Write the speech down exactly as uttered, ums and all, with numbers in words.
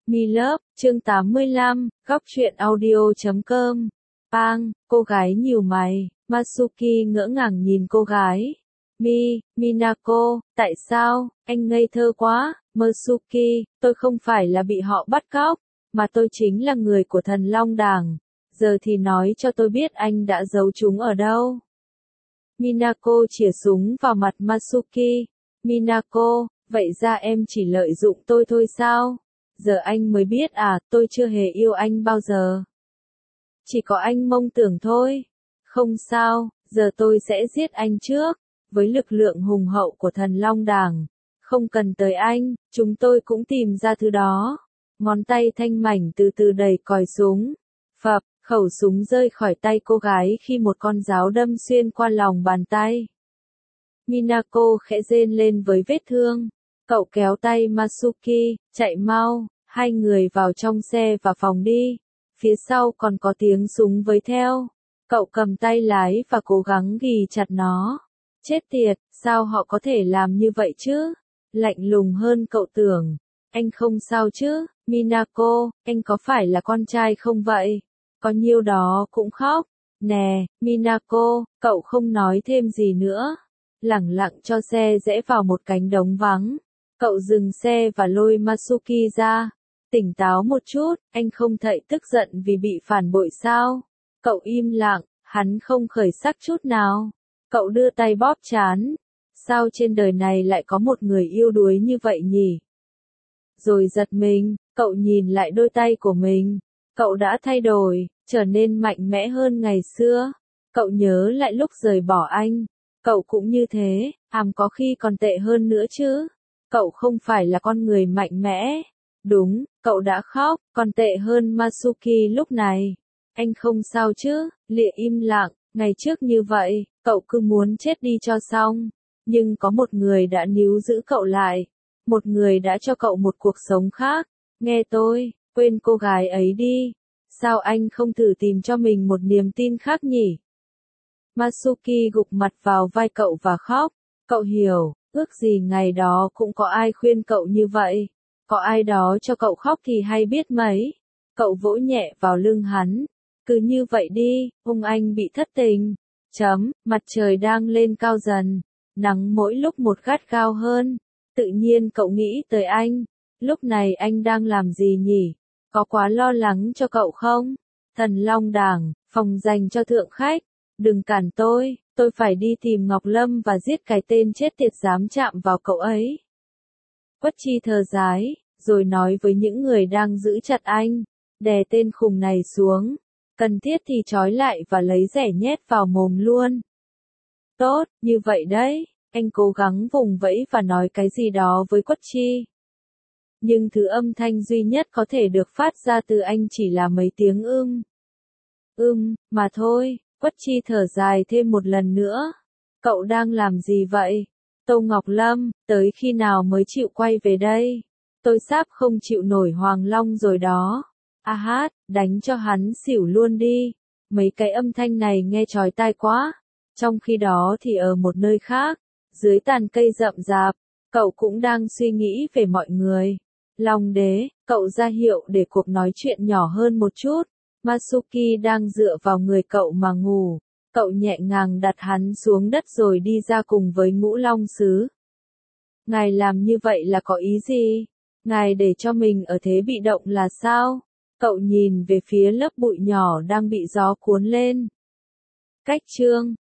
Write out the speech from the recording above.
Milove, chương tám mươi lăm, góc truyện audio chấm com. Pang, cô gái nhíu mày, Matsuki ngỡ ngàng nhìn cô gái. Mi, Minako, tại sao, anh ngây thơ quá, Matsuki, tôi không phải là bị họ bắt cóc, mà tôi chính là người của thần Long Đảng. Giờ thì nói cho tôi biết anh đã giấu chúng ở đâu. Minako chĩa súng vào mặt Matsuki. Minako, vậy ra em chỉ lợi dụng tôi thôi sao? Giờ anh mới biết à, tôi chưa hề yêu anh bao giờ. Chỉ có anh mong tưởng thôi. Không sao, giờ tôi sẽ giết anh trước. Với lực lượng hùng hậu của thần Long Đảng, không cần tới anh, chúng tôi cũng tìm ra thứ đó. Ngón tay thanh mảnh từ từ đẩy còi súng. Phập, khẩu súng rơi khỏi tay cô gái khi một con giáo đâm xuyên qua lòng bàn tay. Minako khẽ rên lên với vết thương. Cậu kéo tay Matsuki, chạy mau, hai người vào trong xe và phòng đi. Phía sau còn có tiếng súng với theo. Cậu cầm tay lái và cố gắng ghì chặt nó. Chết tiệt, sao họ có thể làm như vậy chứ? Lạnh lùng hơn cậu tưởng. Anh không sao chứ, Minako, anh có phải là con trai không vậy? Có nhiêu đó cũng khóc. Nè, Minako, cậu không nói thêm gì nữa. Lẳng lặng cho xe rẽ vào một cánh đồng vắng. Cậu dừng xe và lôi Matsuki ra. Tỉnh táo một chút, anh không thấy tức giận vì bị phản bội sao? Cậu im lặng, hắn không khởi sắc chút nào. Cậu đưa tay bóp trán. Sao trên đời này lại có một người yêu đuối như vậy nhỉ? Rồi giật mình, cậu nhìn lại đôi tay của mình. Cậu đã thay đổi, trở nên mạnh mẽ hơn ngày xưa. Cậu nhớ lại lúc rời bỏ anh. Cậu cũng như thế, àm có khi còn tệ hơn nữa chứ. Cậu không phải là con người mạnh mẽ. Đúng, cậu đã khóc, còn tệ hơn Matsuki lúc này. Anh không sao chứ, Lịa im lặng, ngày trước như vậy, cậu cứ muốn chết đi cho xong. Nhưng có một người đã níu giữ cậu lại. Một người đã cho cậu một cuộc sống khác. Nghe tôi, quên cô gái ấy đi. Sao anh không thử tìm cho mình một niềm tin khác nhỉ? Matsuki gục mặt vào vai cậu và khóc. Cậu hiểu, ước gì ngày đó cũng có ai khuyên cậu như vậy. Có ai đó cho cậu khóc thì hay biết mấy. Cậu vỗ nhẹ vào lưng hắn. Cứ như vậy đi, ông anh bị thất tình. Chấm, mặt trời đang lên cao dần. Nắng mỗi lúc một gắt gao hơn. Tự nhiên cậu nghĩ tới anh. Lúc này anh đang làm gì nhỉ? Có quá lo lắng cho cậu không? Thần Long Đảng, phòng dành cho thượng khách. Đừng cản tôi, tôi phải đi tìm Ngọc Lâm và giết cái tên chết tiệt dám chạm vào cậu ấy. Quất Chi thở dài, rồi nói với những người đang giữ chặt anh, đè tên khùng này xuống, cần thiết thì trói lại và lấy rẻ nhét vào mồm luôn. Tốt, như vậy đấy, anh cố gắng vùng vẫy và nói cái gì đó với Quất Chi. Nhưng thứ âm thanh duy nhất có thể được phát ra từ anh chỉ là mấy tiếng ưm. Ưm, mà thôi, Quất Chi thở dài thêm một lần nữa. Cậu đang làm gì vậy? Tô Ngọc Lâm, tới khi nào mới chịu quay về đây? Tôi sắp không chịu nổi Hoàng Long rồi đó. A hát, đánh cho hắn xỉu luôn đi. Mấy cái âm thanh này nghe chói tai quá. Trong khi đó thì ở một nơi khác, dưới tàn cây rậm rạp, cậu cũng đang suy nghĩ về mọi người. Long đế, cậu ra hiệu để cuộc nói chuyện nhỏ hơn một chút. Matsuki đang dựa vào người cậu mà ngủ. Cậu nhẹ nhàng đặt hắn xuống đất rồi đi ra cùng với Ngũ Long Sứ. Ngài làm như vậy là có ý gì? Ngài để cho mình ở thế bị động là sao? Cậu nhìn về phía lớp bụi nhỏ đang bị gió cuốn lên. Cách chương